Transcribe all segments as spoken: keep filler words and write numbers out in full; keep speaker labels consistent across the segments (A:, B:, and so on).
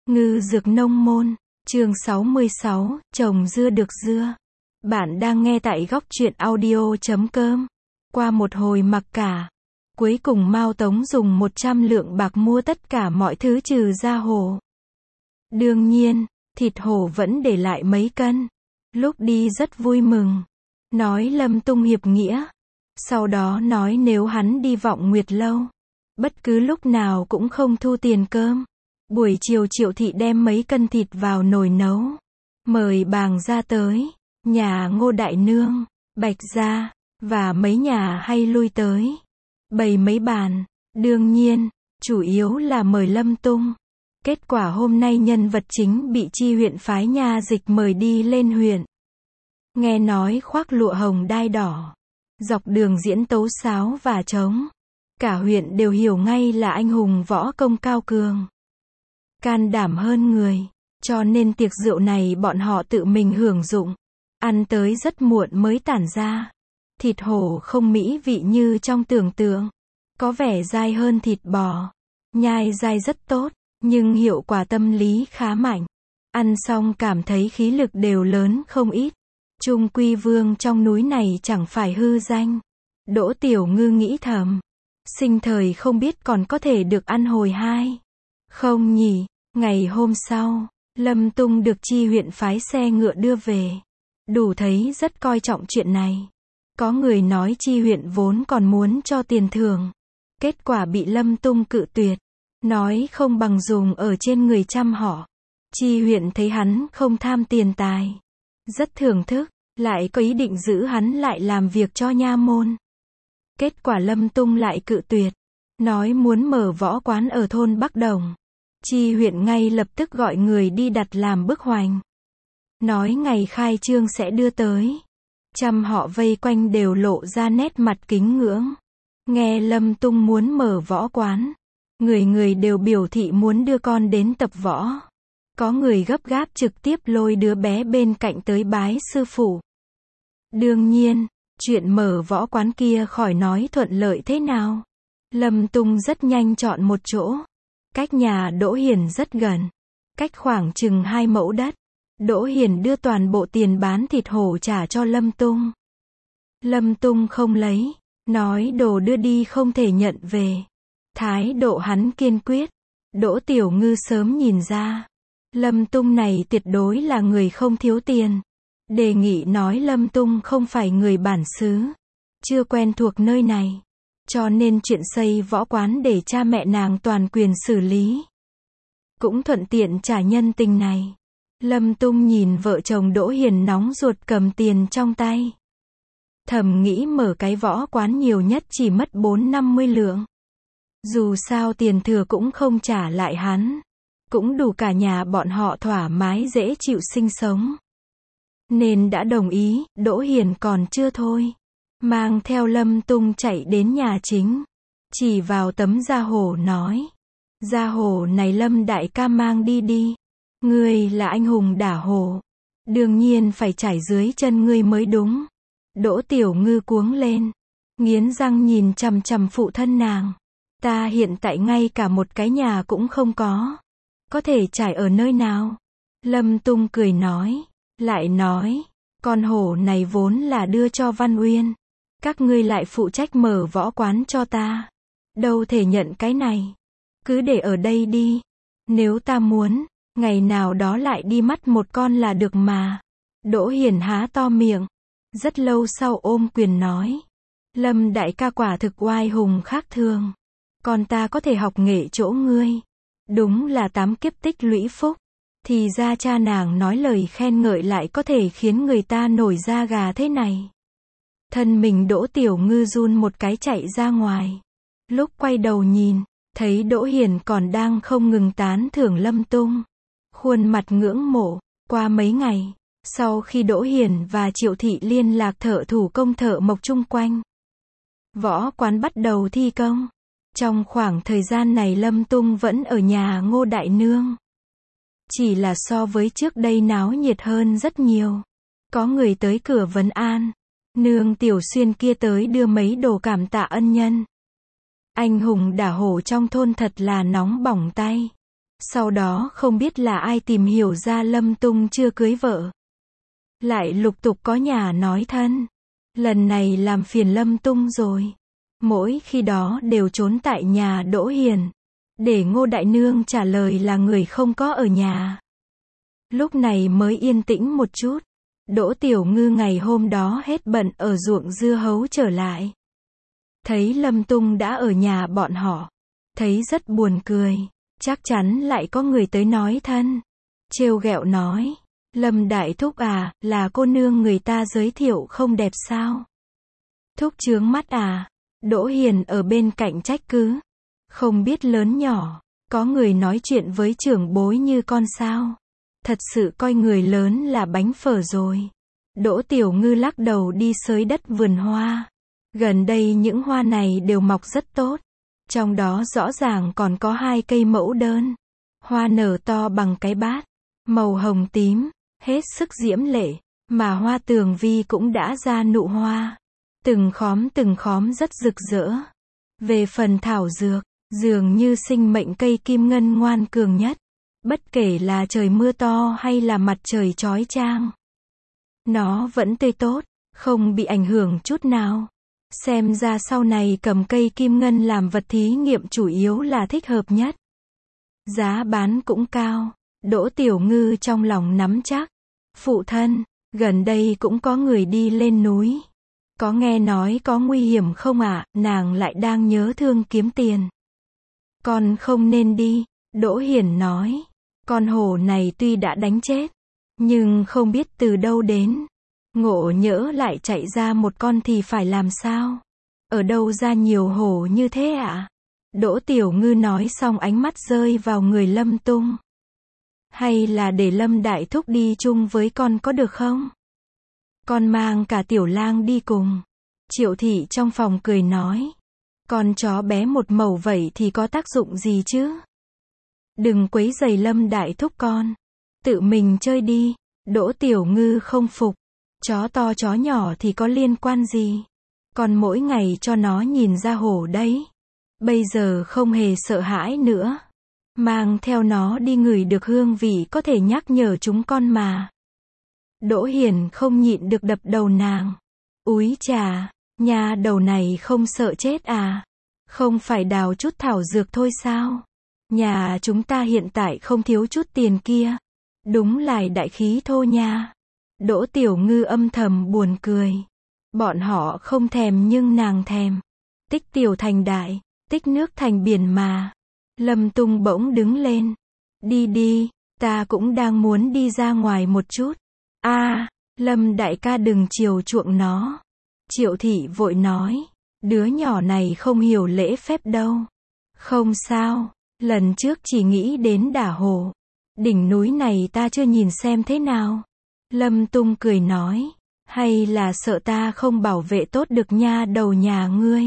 A: Ngư dược nông môn, chương sáu mươi sáu, trồng dưa được dưa. Bạn đang nghe tại góc truyện audio chấm com. Qua một hồi mặc cả, cuối cùng Mao Tống dùng một trăm lượng bạc mua tất cả mọi thứ trừ da hổ. Đương nhiên, thịt hổ vẫn để lại mấy cân. Lúc đi rất vui mừng, nói Lâm Tung hiệp nghĩa. Sau đó nói nếu hắn đi Vọng Nguyệt Lâu, bất cứ lúc nào cũng không thu tiền cơm. Buổi chiều Triệu thị đem mấy cân thịt vào nồi nấu, mời bàng gia tới, nhà Ngô Đại Nương, Bạch gia, và mấy nhà hay lui tới, bày mấy bàn. Đương nhiên, chủ yếu là mời Lâm Tung. Kết quả hôm nay nhân vật chính bị chi huyện phái nha dịch mời đi lên huyện. Nghe nói khoác lụa hồng đai đỏ, dọc đường diễn tấu sáo và trống. Cả huyện đều hiểu ngay là anh hùng võ công cao cường, can đảm hơn người, cho nên tiệc rượu này bọn họ tự mình hưởng dụng. Ăn tới rất muộn mới tản ra. Thịt hổ không mỹ vị như trong tưởng tượng, có vẻ dai hơn thịt bò. Nhai dai rất tốt, nhưng hiệu quả tâm lý khá mạnh. Ăn xong cảm thấy khí lực đều lớn không ít. Trung quy vương trong núi này chẳng phải hư danh. Đỗ Tiểu Ngư nghĩ thầm, sinh thời không biết còn có thể được ăn hồi hai không nhỉ. Ngày hôm sau, Lâm Tung được chi huyện phái xe ngựa đưa về. Đủ thấy rất coi trọng chuyện này. Có người nói chi huyện vốn còn muốn cho tiền thưởng. Kết quả bị Lâm Tung cự tuyệt. Nói không bằng dùng ở trên người chăm họ. Chi huyện thấy hắn không tham tiền tài, rất thưởng thức, lại có ý định giữ hắn lại làm việc cho nha môn. Kết quả Lâm Tung lại cự tuyệt. Nói muốn mở võ quán ở thôn Bắc Đồng. Chi huyện ngay lập tức gọi người đi đặt làm bức hoành. Nói ngày khai trương sẽ đưa tới. Trăm họ vây quanh đều lộ ra nét mặt kính ngưỡng. Nghe Lâm Tung muốn mở võ quán, người người đều biểu thị muốn đưa con đến tập võ. Có người gấp gáp trực tiếp lôi đứa bé bên cạnh tới bái sư phụ. Đương nhiên, chuyện mở võ quán kia khỏi nói thuận lợi thế nào. Lâm Tung rất nhanh chọn một chỗ. Cách nhà Đỗ Hiền rất gần. Cách khoảng chừng hai mẫu đất. Đỗ Hiền đưa toàn bộ tiền bán thịt hổ trả cho Lâm Tung. Lâm Tung không lấy. Nói đồ đưa đi không thể nhận về. Thái độ hắn kiên quyết. Đỗ Tiểu Ngư sớm nhìn ra. Lâm Tung này tuyệt đối là người không thiếu tiền. Đề nghị nói Lâm Tung không phải người bản xứ. Chưa quen thuộc nơi này. Cho nên chuyện xây võ quán để cha mẹ nàng toàn quyền xử lý. Cũng thuận tiện trả nhân tình này. Lâm Tung nhìn vợ chồng Đỗ Hiền nóng ruột cầm tiền trong tay. Thầm nghĩ mở cái võ quán nhiều nhất chỉ mất bốn năm mươi lượng. Dù sao tiền thừa cũng không trả lại hắn. Cũng đủ cả nhà bọn họ thoải mái dễ chịu sinh sống. Nên đã đồng ý. Đỗ Hiền còn chưa thôi, mang theo Lâm Tung chạy đến nhà chính. Chỉ vào tấm da hổ nói. Da hổ này Lâm đại ca mang đi đi. Ngươi là anh hùng đả hổ. Đương nhiên phải trải dưới chân ngươi mới đúng. Đỗ Tiểu Ngư cuống lên. Nghiến răng nhìn chằm chằm phụ thân nàng. Ta hiện tại ngay cả một cái nhà cũng không có. Có thể trải ở nơi nào? Lâm Tung cười nói. Lại nói. Con hổ này vốn là đưa cho Văn Uyên. Các ngươi lại phụ trách mở võ quán cho ta. Đâu thể nhận cái này. Cứ để ở đây đi. Nếu ta muốn, ngày nào đó lại đi mắt một con là được mà. Đỗ Hiền há to miệng. Rất lâu sau ôm quyền nói. Lâm đại ca quả thực oai hùng khác thường. Còn ta có thể học nghệ chỗ ngươi. Đúng là tám kiếp tích lũy phúc. Thì ra cha nàng nói lời khen ngợi lại có thể khiến người ta nổi da gà thế này. Thân mình Đỗ Tiểu Ngư run một cái chạy ra ngoài. Lúc quay đầu nhìn, thấy Đỗ Hiền còn đang không ngừng tán thưởng Lâm Tung. Khuôn mặt ngưỡng mộ. Qua mấy ngày, sau khi Đỗ Hiền và Triệu thị liên lạc thợ thủ công thợ mộc chung quanh, võ quán bắt đầu thi công. Trong khoảng thời gian này Lâm Tung vẫn ở nhà Ngô Đại Nương. Chỉ là so với trước đây náo nhiệt hơn rất nhiều. Có người tới cửa vấn an. Nương Tiểu Xuyên kia tới đưa mấy đồ cảm tạ ân nhân. Anh hùng đả hổ trong thôn thật là nóng bỏng tay. Sau đó không biết là ai tìm hiểu ra Lâm Tung chưa cưới vợ. Lại lục tục có nhà nói thân. Lần này làm phiền Lâm Tung rồi. Mỗi khi đó đều trốn tại nhà Đỗ Hiền. Để Ngô Đại Nương trả lời là người không có ở nhà. Lúc này mới yên tĩnh một chút. Đỗ Tiểu Ngư ngày hôm đó hết bận ở ruộng dưa hấu trở lại. Thấy Lâm Tung đã ở nhà bọn họ. Thấy rất buồn cười. Chắc chắn lại có người tới nói thân. Trêu ghẹo nói. Lâm Đại Thúc à, là cô nương người ta giới thiệu không đẹp sao? Thúc chướng mắt à? Đỗ Hiền ở bên cạnh trách cứ. Không biết lớn nhỏ. Có người nói chuyện với trưởng bối như con sao? Thật sự coi người lớn là bánh phở rồi. Đỗ Tiểu Ngư lắc đầu đi xới đất vườn hoa. Gần đây những hoa này đều mọc rất tốt. Trong đó rõ ràng còn có hai cây mẫu đơn. Hoa nở to bằng cái bát. Màu hồng tím. Hết sức diễm lệ. Mà hoa tường vi cũng đã ra nụ hoa. Từng khóm từng khóm rất rực rỡ. Về phần thảo dược, dường như sinh mệnh cây kim ngân ngoan cường nhất. Bất kể là trời mưa to hay là mặt trời chói chang. Nó vẫn tươi tốt, không bị ảnh hưởng chút nào. Xem ra sau này cầm cây kim ngân làm vật thí nghiệm chủ yếu là thích hợp nhất. Giá bán cũng cao. Đỗ Tiểu Ngư trong lòng nắm chắc. Phụ thân, gần đây cũng có người đi lên núi. Có nghe nói có nguy hiểm không ạ? À? Nàng lại đang nhớ thương kiếm tiền. Con không nên đi, Đỗ Hiển nói. Con hổ này tuy đã đánh chết, nhưng không biết từ đâu đến. Ngộ nhỡ lại chạy ra một con thì phải làm sao? Ở đâu ra nhiều hổ như thế ạ? À? Đỗ Tiểu Ngư nói xong ánh mắt rơi vào người Lâm Tung. Hay là để Lâm Đại Thúc đi chung với con có được không? Con mang cả Tiểu Lang đi cùng. Triệu Thị trong phòng cười nói. Con chó bé một mẩu vậy thì có tác dụng gì chứ? Đừng quấy rầy Lâm Đại Thúc con. Tự mình chơi đi. Đỗ Tiểu Ngư không phục. Chó to chó nhỏ thì có liên quan gì? Con mỗi ngày cho nó nhìn ra hổ đấy. Bây giờ không hề sợ hãi nữa. Mang theo nó đi ngửi được hương vị có thể nhắc nhở chúng con mà. Đỗ Hiền không nhịn được đập đầu nàng. Úi chà, nhà đầu này không sợ chết à? Không phải đào chút thảo dược thôi sao? Nhà chúng ta hiện tại không thiếu chút tiền kia. Đúng là đại khí thô nha. Đỗ Tiểu Ngư âm thầm buồn cười. Bọn họ không thèm nhưng nàng thèm. Tích tiểu thành đại, tích nước thành biển mà. Lâm Tung bỗng đứng lên. Đi đi, ta cũng đang muốn đi ra ngoài một chút. A, à, Lâm đại ca đừng chiều chuộng nó. Triệu Thị vội nói. Đứa nhỏ này không hiểu lễ phép đâu. Không sao, lần trước chỉ nghĩ đến đả hổ. Đỉnh núi này ta chưa nhìn xem thế nào. Lâm Tung cười nói. Hay là sợ ta không bảo vệ tốt được nha đầu nhà ngươi.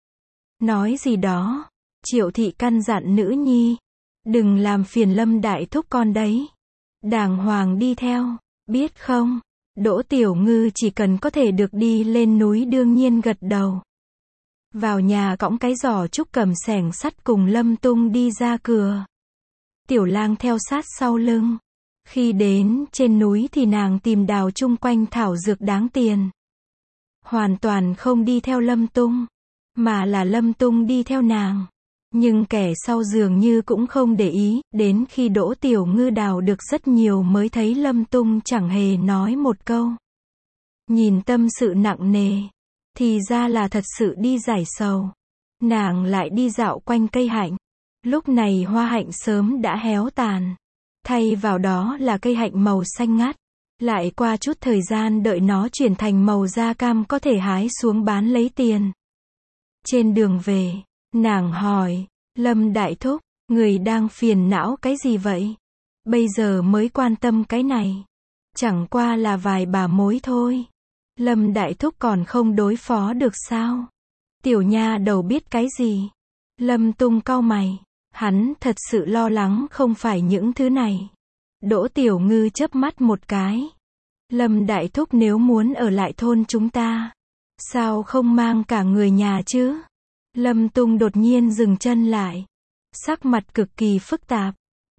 A: Nói gì đó. Triệu Thị căn dặn nữ nhi. Đừng làm phiền Lâm Đại Thúc con đấy. Đàng hoàng đi theo, biết không? Đỗ Tiểu Ngư chỉ cần có thể được đi lên núi đương nhiên gật đầu. Vào nhà cõng cái giỏ trúc cầm xẻng sắt cùng Lâm Tung đi ra cửa. Tiểu Lang theo sát sau lưng. Khi đến trên núi thì nàng tìm đào chung quanh thảo dược đáng tiền. Hoàn toàn không đi theo Lâm Tung, mà là Lâm Tung đi theo nàng. Nhưng kẻ sau dường như cũng không để ý, đến khi Đỗ Tiểu Ngư đào được rất nhiều mới thấy Lâm Tung chẳng hề nói một câu. Nhìn tâm sự nặng nề, thì ra là thật sự đi giải sầu. Nàng lại đi dạo quanh cây hạnh. Lúc này hoa hạnh sớm đã héo tàn. Thay vào đó là cây hạnh màu xanh ngắt. Lại qua chút thời gian đợi nó chuyển thành màu da cam có thể hái xuống bán lấy tiền. Trên đường về, nàng hỏi, Lâm Đại Thúc, người đang phiền não cái gì vậy? Bây giờ mới quan tâm cái này. Chẳng qua là vài bà mối thôi. Lâm Đại Thúc còn không đối phó được sao? Tiểu nha đầu biết cái gì? Lâm Tung cau mày. Hắn thật sự lo lắng không phải những thứ này. Đỗ Tiểu Ngư chớp mắt một cái. Lâm Đại Thúc nếu muốn ở lại thôn chúng ta, sao không mang cả người nhà chứ? Lâm Tung đột nhiên dừng chân lại. Sắc mặt cực kỳ phức tạp.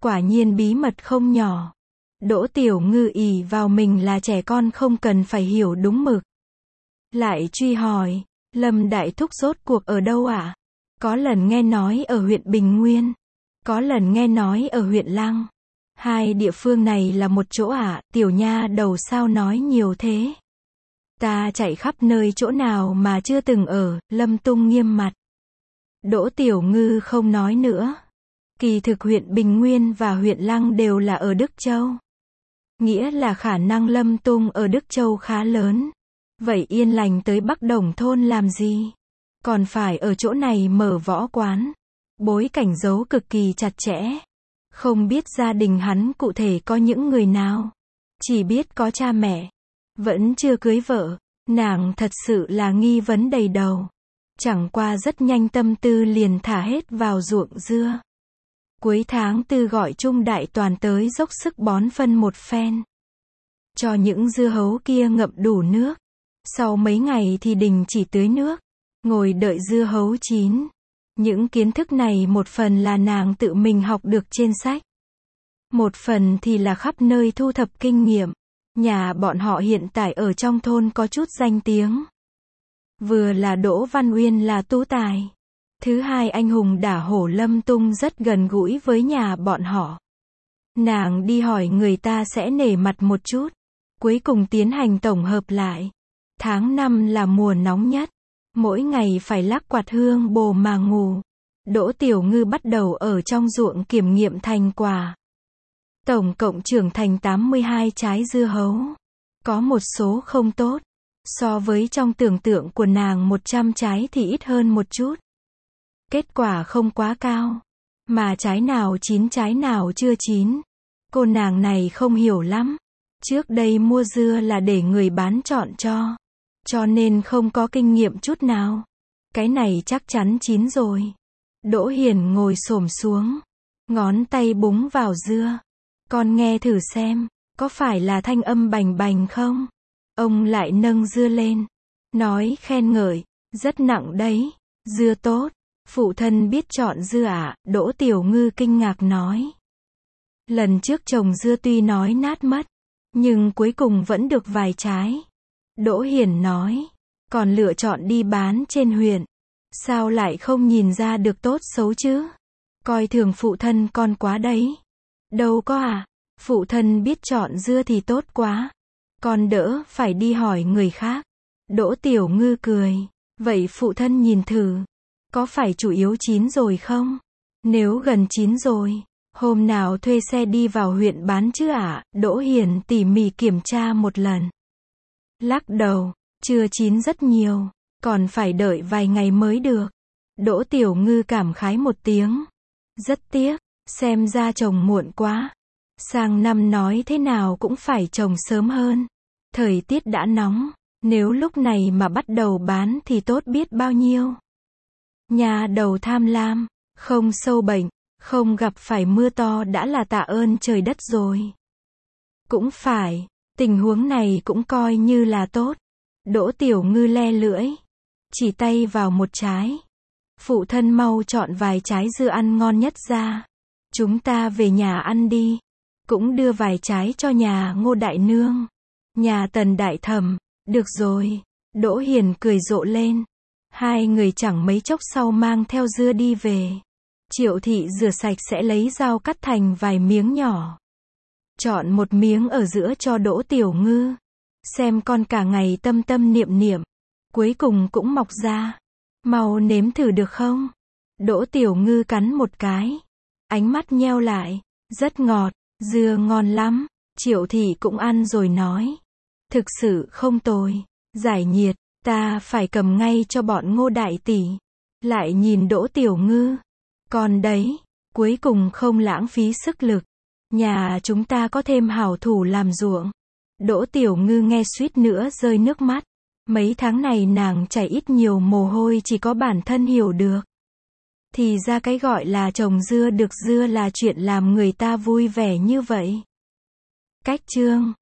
A: Quả nhiên bí mật không nhỏ. Đỗ Tiểu Ngư ỷ vào mình là trẻ con không cần phải hiểu đúng mực. Lại truy hỏi, Lâm Đại Thúc rốt cuộc ở đâu ạ? Có lần nghe nói ở huyện Bình Nguyên. Có lần nghe nói ở huyện Lăng. Hai địa phương này là một chỗ ạ, tiểu nha đầu sao nói nhiều thế? Ta chạy khắp nơi chỗ nào mà chưa từng ở, Lâm Tung nghiêm mặt. Đỗ Tiểu Ngư không nói nữa. Kỳ thực huyện Bình Nguyên và huyện Lăng đều là ở Đức Châu. Nghĩa là khả năng Lâm Tung ở Đức Châu khá lớn. Vậy Yên Lành tới Bắc Đồng thôn làm gì? Còn phải ở chỗ này mở võ quán. Bối cảnh giấu cực kỳ chặt chẽ. Không biết gia đình hắn cụ thể có những người nào. Chỉ biết có cha mẹ. Vẫn chưa cưới vợ. Nàng thật sự là nghi vấn đầy đầu. Chẳng qua rất nhanh tâm tư liền thả hết vào ruộng dưa. Cuối tháng tư gọi Trung Đại Toàn tới dốc sức bón phân một phen. Cho những dưa hấu kia ngậm đủ nước. Sau mấy ngày thì đình chỉ tưới nước. Ngồi đợi dưa hấu chín. Những kiến thức này một phần là nàng tự mình học được trên sách. Một phần thì là khắp nơi thu thập kinh nghiệm. Nhà bọn họ hiện tại ở trong thôn có chút danh tiếng. Vừa là Đỗ Văn Uyên là tú tài. Thứ hai anh hùng đả hổ Lâm Tung rất gần gũi với nhà bọn họ. Nàng đi hỏi người ta sẽ nể mặt một chút. Cuối cùng tiến hành tổng hợp lại. Tháng năm là mùa nóng nhất. Mỗi ngày phải lắc quạt hương bồ mà ngủ. Đỗ Tiểu Ngư bắt đầu ở trong ruộng kiểm nghiệm thành quả. Tổng cộng trưởng thành tám mươi hai trái dưa hấu. Có một số không tốt. So với trong tưởng tượng của nàng một trăm trái thì ít hơn một chút. Kết quả không quá cao. Mà trái nào chín trái nào chưa chín. Cô nàng này không hiểu lắm. Trước đây mua dưa là để người bán chọn cho. Cho nên không có kinh nghiệm chút nào. Cái này chắc chắn chín rồi. Đỗ Hiền ngồi xổm xuống. Ngón tay búng vào dưa. Con nghe thử xem. Có phải là thanh âm bành bành không? Ông lại nâng dưa lên. Nói khen ngợi. Rất nặng đấy. Dưa tốt. Phụ thân biết chọn dưa ạ. Đỗ Tiểu Ngư kinh ngạc nói. Lần trước trồng dưa tuy nói nát mất. Nhưng cuối cùng vẫn được vài trái. Đỗ Hiền nói. Còn lựa chọn đi bán trên huyện. Sao lại không nhìn ra được tốt xấu chứ? Coi thường phụ thân con quá đấy. Đâu có à. Phụ thân biết chọn dưa thì tốt quá. Con đỡ phải đi hỏi người khác. Đỗ Tiểu Ngư cười. Vậy phụ thân nhìn thử. Có phải chủ yếu chín rồi không? Nếu gần chín rồi. Hôm nào thuê xe đi vào huyện bán chứ ạ? Đỗ Hiền tỉ mỉ kiểm tra một lần. Lắc đầu. Chưa chín rất nhiều. Còn phải đợi vài ngày mới được. Đỗ Tiểu Ngư cảm khái một tiếng. Rất tiếc. Xem ra trồng muộn quá. Sang năm nói thế nào cũng phải trồng sớm hơn. Thời tiết đã nóng. Nếu lúc này mà bắt đầu bán thì tốt biết bao nhiêu. Nhà đầu tham lam. Không sâu bệnh. Không gặp phải mưa to đã là tạ ơn trời đất rồi. Cũng phải. Tình huống này cũng coi như là tốt. Đỗ Tiểu Ngư le lưỡi. Chỉ tay vào một trái. Phụ thân mau chọn vài trái dưa ăn ngon nhất ra. Chúng ta về nhà ăn đi. Cũng đưa vài trái cho nhà Ngô Đại Nương. Nhà Tần Đại Thẩm. Được rồi. Đỗ Hiền cười rộ lên. Hai người chẳng mấy chốc sau mang theo dưa đi về. Triệu thị rửa sạch sẽ lấy dao cắt thành vài miếng nhỏ. Chọn một miếng ở giữa cho Đỗ Tiểu Ngư. Xem con cả ngày tâm tâm niệm niệm. Cuối cùng cũng mọc ra. Mau nếm thử được không? Đỗ Tiểu Ngư cắn một cái. Ánh mắt nheo lại. Rất ngọt. Dưa ngon lắm. Triệu thị cũng ăn rồi nói. Thực sự không tồi. Giải nhiệt. Ta phải cầm ngay cho bọn Ngô đại tỷ. Lại nhìn Đỗ Tiểu Ngư. Còn đấy. Cuối cùng không lãng phí sức lực. Nhà chúng ta có thêm hảo thủ làm ruộng. Đỗ Tiểu Ngư nghe suýt nữa rơi nước mắt. Mấy tháng này nàng chảy ít nhiều mồ hôi chỉ có bản thân hiểu được. Thì ra cái gọi là trồng dưa được dưa là chuyện làm người ta vui vẻ như vậy. Cách chương